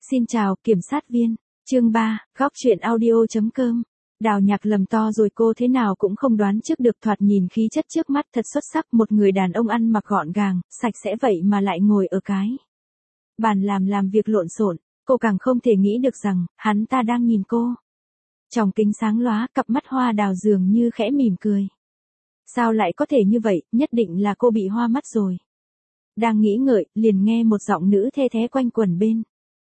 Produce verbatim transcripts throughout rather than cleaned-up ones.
Xin chào, kiểm sát viên. Chương ba, góc truyện audio chấm com. Đào Nhạc lầm to rồi, cô thế nào cũng không đoán trước được, thoạt nhìn khí chất trước mắt thật xuất sắc, một người đàn ông ăn mặc gọn gàng, sạch sẽ vậy mà lại ngồi ở cái bàn làm làm việc lộn xộn, cô càng không thể nghĩ được rằng, hắn ta đang nhìn cô. Tròng kính sáng lóa, cặp mắt hoa đào dường như khẽ mỉm cười. Sao lại có thể như vậy, nhất định là cô bị hoa mắt rồi. Đang nghĩ ngợi, liền nghe một giọng nữ the thé quanh quẩn bên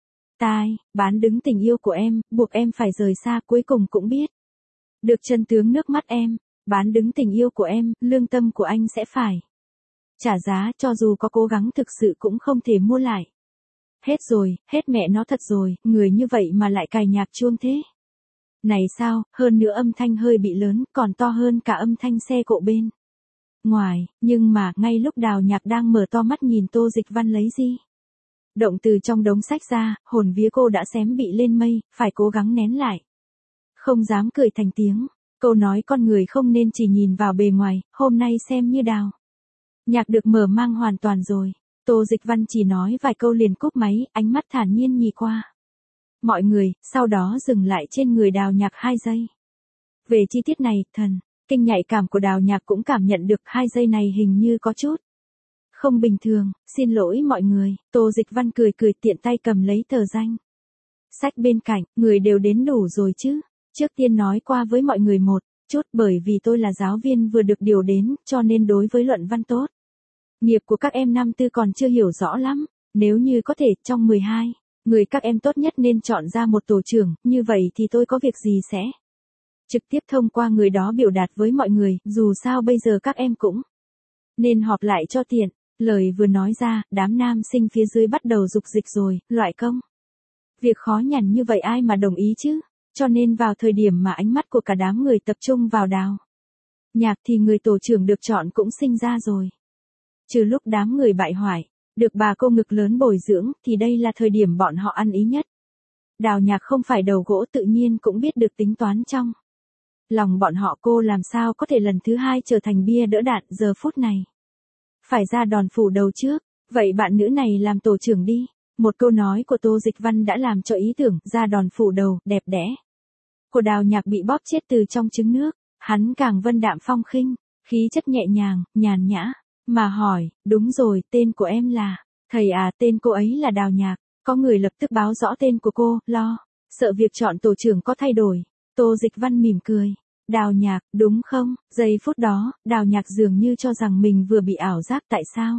tai, bán đứng tình yêu của em, buộc em phải rời xa, cuối cùng cũng biết được chân tướng nước mắt em, bán đứng tình yêu của em, lương tâm của anh sẽ phải trả giá, cho dù có cố gắng thực sự cũng không thể mua lại. Hết rồi, hết mẹ nó thật rồi, người như vậy mà lại cài nhạc chuông thế. Này sao, hơn nữa âm thanh hơi bị lớn, còn to hơn cả âm thanh xe cộ bên ngoài, nhưng mà, ngay lúc Đào Nhạc đang mở to mắt nhìn Tô Dịch Văn lấy di động từ trong đống sách ra, hồn vía cô đã xém bị lên mây, phải cố gắng nén lại. Không dám cười thành tiếng, câu nói con người không nên chỉ nhìn vào bề ngoài, hôm nay xem như Đào Nhạc được mở mang hoàn toàn rồi. Tô Dịch Văn chỉ nói vài câu liền cúp máy, ánh mắt thản nhiên nhìn qua mọi người, sau đó dừng lại trên người Đào Nhạc hai giây. Về chi tiết này, thần kinh nhạy cảm của Đào Nhạc cũng cảm nhận được hai giây này hình như có chút không bình thường. Xin lỗi mọi người, Tô Dịch Văn cười cười tiện tay cầm lấy tờ danh sách bên cạnh, người đều đến đủ rồi chứ. Trước tiên nói qua với mọi người một chút, bởi vì tôi là giáo viên vừa được điều đến, cho nên đối với luận văn tốt nghiệp của các em năm tư còn chưa hiểu rõ lắm. Nếu như có thể, trong mười hai người các em tốt nhất nên chọn ra một tổ trưởng, như vậy thì tôi có việc gì sẽ trực tiếp thông qua người đó biểu đạt với mọi người, dù sao bây giờ các em cũng nên họp lại cho tiện. Lời vừa nói ra, đám nam sinh phía dưới bắt đầu dục dịch rồi, loại công việc khó nhằn như vậy ai mà đồng ý chứ. Cho nên vào thời điểm mà ánh mắt của cả đám người tập trung vào Đào Nhạc thì người tổ trưởng được chọn cũng sinh ra rồi. Trừ lúc đám người bại hoại, được bà cô ngực lớn bồi dưỡng, thì đây là thời điểm bọn họ ăn ý nhất. Đào Nhạc không phải đầu gỗ, tự nhiên cũng biết được tính toán trong lòng bọn họ, cô làm sao có thể lần thứ hai trở thành bia đỡ đạn, giờ phút này phải ra đòn phủ đầu trước. Vậy bạn nữ này làm tổ trưởng đi. Một câu nói của Tô Dịch Văn đã làm cho ý tưởng ra đòn phủ đầu đẹp đẽ của Đào Nhạc bị bóp chết từ trong trứng nước. Hắn càng vân đạm phong khinh, khí chất nhẹ nhàng, nhàn nhã mà hỏi, đúng rồi, tên của em là? Thầy à, tên cô ấy là Đào Nhạc. Có người lập tức báo rõ tên của cô, lo sợ việc chọn tổ trưởng có thay đổi. Tô Dịch Văn mỉm cười. Đào Nhạc, đúng không? Giây phút đó, Đào Nhạc dường như cho rằng mình vừa bị ảo giác. Tại sao?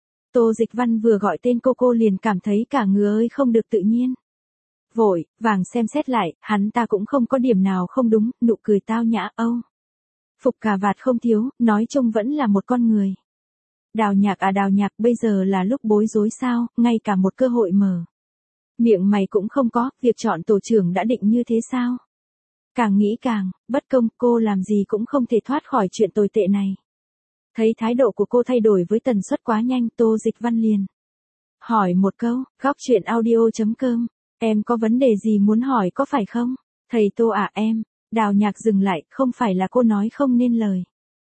Tô Dịch Văn vừa gọi tên cô cô liền cảm thấy cả người ơi không được tự nhiên. Vội vàng xem xét lại, hắn ta cũng không có điểm nào không đúng, nụ cười tao nhã, âu phục cà vạt không thiếu, nói chung vẫn là một con người. Đào Nhạc à, Đào Nhạc, bây giờ là lúc bối rối sao, ngay cả một cơ hội mở miệng mày cũng không có, việc chọn tổ trưởng đã định như thế sao? Càng nghĩ càng bất công, cô làm gì cũng không thể thoát khỏi chuyện tồi tệ này. Thấy thái độ của cô thay đổi với tần suất quá nhanh, Tô Dịch Văn liền hỏi một câu, góc truyện audio chấm com, em có vấn đề gì muốn hỏi có phải không? Thầy Tô à, em. Đào Nhạc dừng lại, không phải là cô nói không nên lời,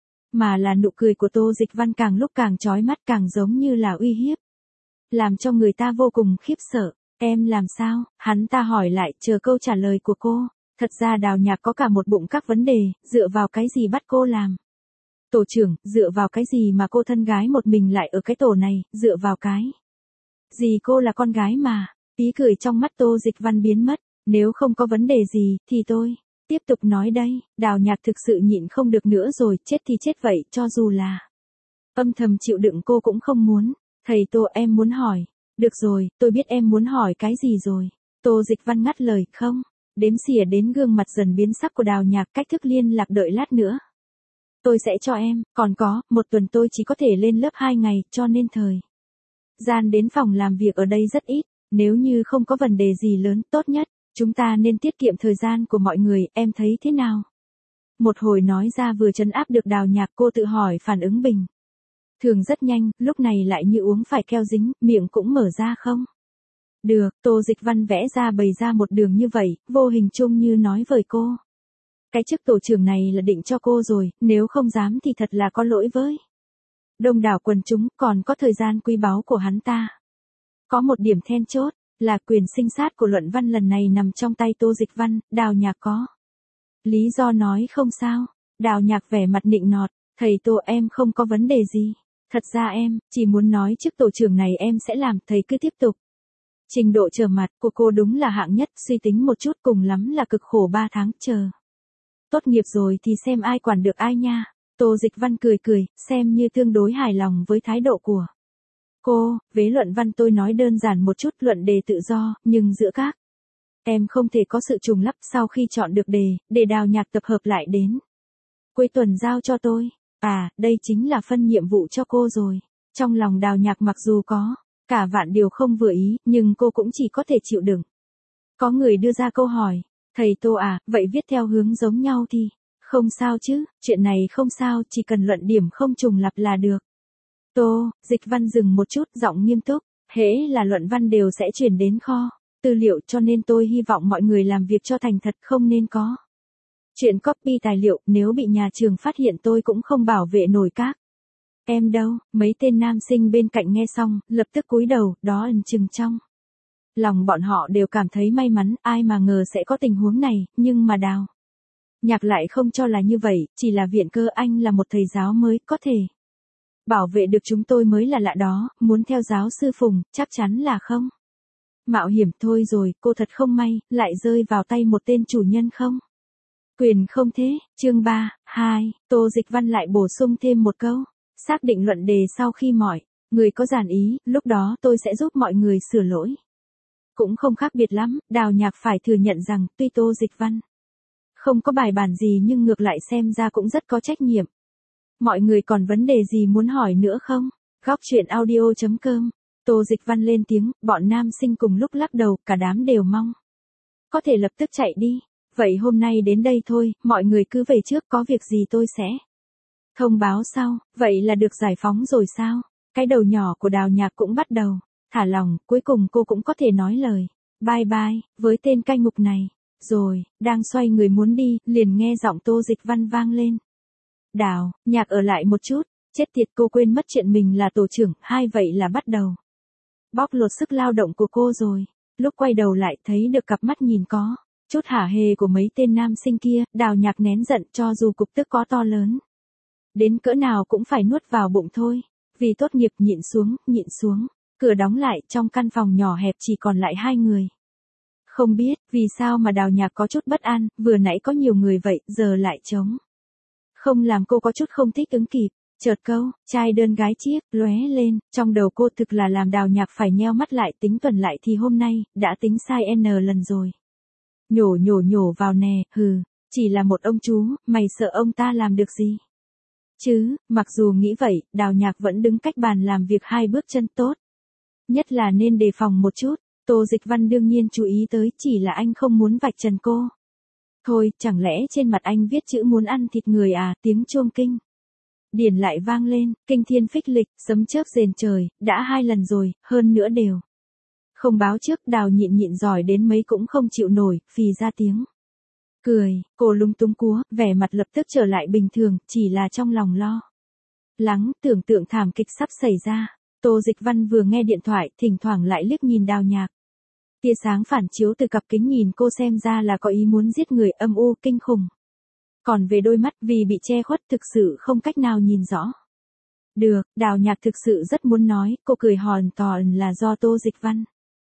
mà là nụ cười của Tô Dịch Văn càng lúc càng chói mắt, càng giống như là uy hiếp, làm cho người ta vô cùng khiếp sợ. Em làm sao? Hắn ta hỏi lại, chờ câu trả lời của cô. Thật ra Đào Nhạc có cả một bụng các vấn đề, dựa vào cái gì bắt cô làm tổ trưởng, dựa vào cái gì mà cô thân gái một mình lại ở cái tổ này, dựa vào cái gì cô là con gái mà. Ý cười trong mắt Tô Dịch Văn biến mất. Nếu không có vấn đề gì, thì tôi tiếp tục nói đây. Đào Nhạc thực sự nhịn không được nữa rồi, chết thì chết vậy, cho dù là âm thầm chịu đựng cô cũng không muốn. Thầy Tô, em muốn hỏi. Được rồi, tôi biết em muốn hỏi cái gì rồi. Tô Dịch Văn ngắt lời, không. Đếm xỉa đến gương mặt dần biến sắc của Đào Nhạc, cách thức liên lạc đợi lát nữa tôi sẽ cho em, còn có, một tuần tôi chỉ có thể lên lớp hai ngày, cho nên thời gian đến phòng làm việc ở đây rất ít. Nếu như không có vấn đề gì lớn, tốt nhất chúng ta nên tiết kiệm thời gian của mọi người, em thấy thế nào? Một hồi nói ra vừa trấn áp được Đào Nhạc, cô tự hỏi phản ứng bình thường rất nhanh, lúc này lại như uống phải keo dính, miệng cũng mở ra không được. Tô Dịch Văn vẽ ra bày ra một đường như vậy, vô hình chung như nói với cô, cái chức tổ trưởng này là định cho cô rồi, nếu không dám thì thật là có lỗi với đông đảo quần chúng, còn có thời gian quý báu của hắn ta. Có một điểm then chốt, Là quyền sinh sát của luận văn lần này nằm trong tay Tô Dịch Văn, Đào Nhạc có lý do nói không sao. Đào Nhạc vẻ mặt nịnh nọt, thầy Tô em không có vấn đề gì. Thật ra em, chỉ muốn nói trước tổ trưởng này em sẽ làm, thầy cứ tiếp tục. Trình độ trở mặt của cô đúng là hạng nhất, suy tính một chút cùng lắm là cực khổ ba tháng chờ. Tốt nghiệp rồi thì xem ai quản được ai nha. Tô Dịch Văn cười cười, xem như tương đối hài lòng với thái độ của cô. Vế luận văn tôi nói đơn giản một chút, luận đề tự do, nhưng giữa các em không thể có sự trùng lắp. Sau khi chọn được đề, để Đào Nhạc tập hợp lại đến cuối tuần giao cho tôi. À, đây chính là phân nhiệm vụ cho cô rồi. Trong lòng Đào Nhạc mặc dù có cả vạn điều không vừa ý, nhưng cô cũng chỉ có thể chịu đựng. Có người đưa ra câu hỏi, thầy Tô à, vậy viết theo hướng giống nhau thì không sao chứ, chuyện này không sao, chỉ cần luận điểm không trùng lặp là được. Tô Dịch Văn dừng một chút, giọng nghiêm túc, hễ là luận văn đều sẽ chuyển đến kho tư liệu, cho nên tôi hy vọng mọi người làm việc cho thành thật, không nên có chuyện copy tài liệu, nếu bị nhà trường phát hiện tôi cũng không bảo vệ nổi các em đâu. Mấy tên nam sinh bên cạnh nghe xong, lập tức cúi đầu, đó ẩn chừng trong lòng bọn họ đều cảm thấy may mắn, ai mà ngờ sẽ có tình huống này, nhưng mà Đào Nhạc lại không cho là như vậy, chỉ là viện cơ, anh là một thầy giáo mới, có thể bảo vệ được chúng tôi mới là lạ đó, muốn theo giáo sư Phùng, chắc chắn là không mạo hiểm. Thôi rồi, cô thật không may, lại rơi vào tay một tên chủ nhân không quyền không thế. Chương ba, hai, Tô Dịch Văn lại bổ sung thêm một câu, xác định luận đề sau khi mọi người có dàn ý, lúc đó tôi sẽ giúp mọi người sửa lỗi. Cũng không khác biệt lắm. Đào Nhạc phải thừa nhận rằng, tuy Tô Dịch Văn không có bài bản gì nhưng ngược lại xem ra cũng rất có trách nhiệm. Mọi người còn vấn đề gì muốn hỏi nữa không? Góc chuyện audio chấm com. Tô Dịch Văn lên tiếng, bọn nam sinh cùng lúc lắc đầu, cả đám đều mong có thể lập tức chạy đi. Vậy hôm nay đến đây thôi, mọi người cứ về trước, có việc gì tôi sẽ thông báo sau. Vậy là được giải phóng rồi sao? Cái đầu nhỏ của Đào Nhạc cũng bắt đầu thả lỏng, cuối cùng cô cũng có thể nói lời bye bye với tên cai ngục này. Rồi, đang xoay người muốn đi, liền nghe giọng Tô Dịch Văn vang lên. Đào Nhạc ở lại một chút. Chết tiệt, cô quên mất chuyện mình là tổ trưởng, hai vậy là bắt đầu bóc lột sức lao động của cô rồi. Lúc quay đầu lại thấy được cặp mắt nhìn có chút hả hê của mấy tên nam sinh kia, Đào Nhạc nén giận, cho dù cục tức có to lớn đến cỡ nào cũng phải nuốt vào bụng thôi. Vì tốt nghiệp, nhịn xuống, nhịn xuống. Cửa đóng lại, trong căn phòng nhỏ hẹp chỉ còn lại hai người. Không biết vì sao mà Đào Nhạc có chút bất an, vừa nãy có nhiều người vậy, giờ lại trống không, làm cô có chút không thích ứng kịp. Chợt câu trai đơn gái chiếc lóe lên trong đầu cô, thực là làm Đào Nhạc phải nheo mắt lại, tính tuần lại thì hôm nay đã tính sai n lần rồi. Nhổ nhổ nhổ vào nè, hừ, chỉ là một ông chú, mày sợ ông ta làm được gì chứ? Mặc dù nghĩ vậy, Đào Nhạc vẫn đứng cách bàn làm việc hai bước chân, tốt nhất là nên đề phòng một chút. Tô Dịch Văn đương nhiên chú ý tới, chỉ là anh không muốn vạch trần cô thôi. Chẳng lẽ trên mặt anh viết chữ muốn ăn thịt người à? Tiếng chuông kinh điển lại vang lên, kinh thiên phích lịch, sấm chớp rền trời, đã hai lần rồi, hơn nữa đều không báo trước. Đào nhịn nhịn giỏi đến mấy cũng không chịu nổi, phì ra tiếng cười. Cô lúng túng cúa, vẻ mặt lập tức trở lại bình thường, chỉ là trong lòng lo lắng, tưởng tượng thảm kịch sắp xảy ra. Tô Dịch Văn vừa nghe điện thoại, thỉnh thoảng lại liếc nhìn Đào Nhạc. Tia sáng phản chiếu từ cặp kính nhìn cô, xem ra là có ý muốn giết người, âm u kinh khủng. Còn về đôi mắt, vì bị che khuất thực sự không cách nào nhìn rõ được. Đào Nhạc thực sự rất muốn nói, cô cười hòn tòn là do Tô Dịch Văn.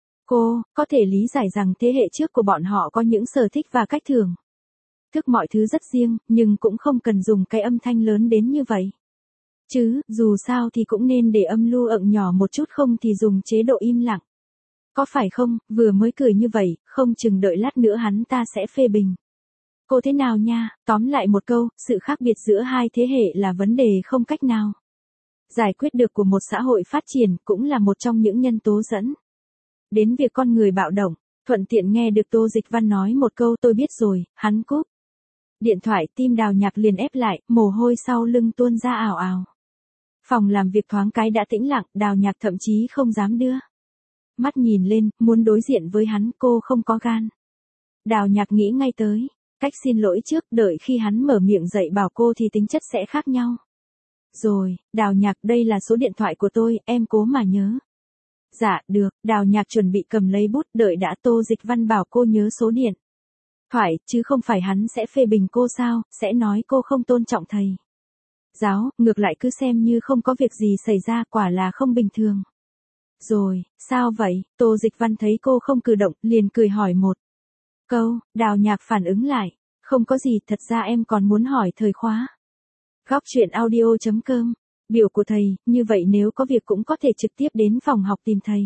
Cô có thể lý giải rằng thế hệ trước của bọn họ có những sở thích và cách thưởng thức mọi thứ rất riêng, nhưng cũng không cần dùng cái âm thanh lớn đến như vậy chứ, dù sao thì cũng nên để âm lưu ợng nhỏ một chút, không thì dùng chế độ im lặng. Có phải không? Vừa mới cười như vậy, không chừng đợi lát nữa hắn ta sẽ phê bình cô thế nào nha. Tóm lại một câu, sự khác biệt giữa hai thế hệ là vấn đề không cách nào giải quyết được của một xã hội phát triển, cũng là một trong những nhân tố dẫn đến việc con người bạo động. Thuận tiện nghe được Tô Dịch Văn nói một câu tôi biết rồi, hắn cúp điện thoại, tim Đào Nhạc liền ép lại, mồ hôi sau lưng tuôn ra ào ào. Phòng làm việc thoáng cái đã tĩnh lặng, Đào Nhạc thậm chí không dám đưa mắt nhìn lên, muốn đối diện với hắn, cô không có gan. Đào Nhạc nghĩ ngay tới cách xin lỗi trước, đợi khi hắn mở miệng dạy bảo cô thì tính chất sẽ khác nhau. Rồi, Đào Nhạc, đây là số điện thoại của tôi, em cố mà nhớ Dạ, được, Đào Nhạc chuẩn bị cầm lấy bút đợi đã. Tô Dịch Văn bảo cô nhớ số điện thoại, chứ không phải hắn sẽ phê bình cô sao, sẽ nói cô không tôn trọng thầy giáo, ngược lại cứ xem như không có việc gì xảy ra, quả là không bình thường. Rồi, sao vậy? Tô Dịch Văn thấy cô không cử động, liền cười hỏi một câu. Đào Nhạc phản ứng lại, không có gì, thật ra em còn muốn hỏi thời khóa. Góc chuyện audio chấm com, biểu của thầy, như vậy nếu có việc cũng có thể trực tiếp đến phòng học tìm thầy.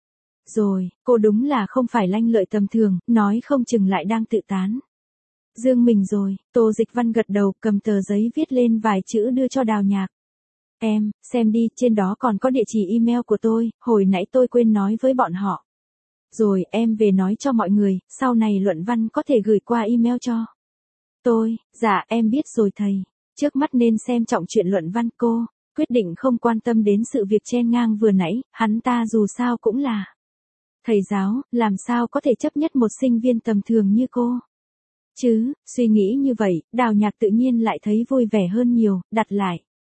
Rồi, cô đúng là không phải lanh lợi tầm thường, nói không chừng lại đang tự tán dương mình rồi. Tô Dịch Văn gật đầu, cầm tờ giấy viết lên vài chữ đưa cho Đào Nhạc. Em, xem đi, trên đó còn có địa chỉ email của tôi, hồi nãy tôi quên nói với bọn họ. Rồi, em về nói cho mọi người, sau này luận văn có thể gửi qua email cho tôi. Dạ, em biết rồi thầy. Trước mắt nên xem trọng chuyện luận văn. Cô quyết định không quan tâm đến sự việc chen ngang vừa nãy, hắn ta dù sao cũng là thầy giáo, làm sao có thể chấp nhất một sinh viên tầm thường như cô. Chứ, suy nghĩ như vậy, Đào Nhạc tự nhiên lại thấy vui vẻ hơn nhiều, đặt lại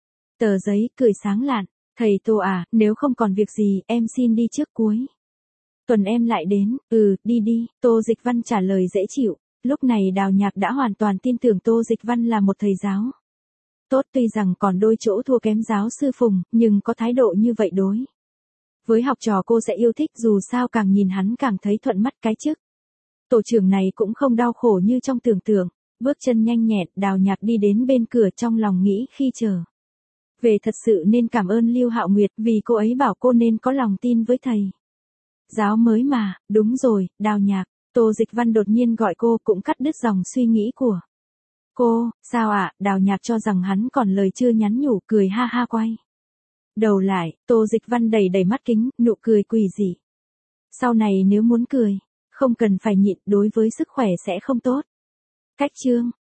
tờ giấy, cười sáng lạn. Thầy Tô à, nếu không còn việc gì, em xin đi trước, cuối tuần em lại đến. Ừ, đi đi, Tô Dịch Văn trả lời dễ chịu. Lúc này Đào Nhạc đã hoàn toàn tin tưởng Tô Dịch Văn là một thầy giáo tốt, tuy rằng còn đôi chỗ thua kém giáo sư Phùng, nhưng có thái độ như vậy đối với học trò cô sẽ yêu thích, dù sao càng nhìn hắn càng thấy thuận mắt. Cái chức tổ trưởng này cũng không đau khổ như trong tưởng tượng. Bước chân nhanh nhẹn, Đào Nhạc đi đến bên cửa, trong lòng nghĩ khi trở về thật sự nên cảm ơn Lưu Hạo Nguyệt, vì cô ấy bảo cô nên có lòng tin với thầy giáo mới mà. Đúng rồi, Đào Nhạc. Tô Dịch Văn đột nhiên gọi cô, cũng cắt đứt dòng suy nghĩ của cô. Sao ạ? À? Đào Nhạc cho rằng hắn còn lời chưa nhắn nhủ, cười ha ha quay đầu lại. Tô Dịch Văn đầy đầy mắt kính, nụ cười quỷ dị. Sau này nếu muốn cười, không cần phải nhịn, đối với sức khỏe sẽ không tốt. Cách chương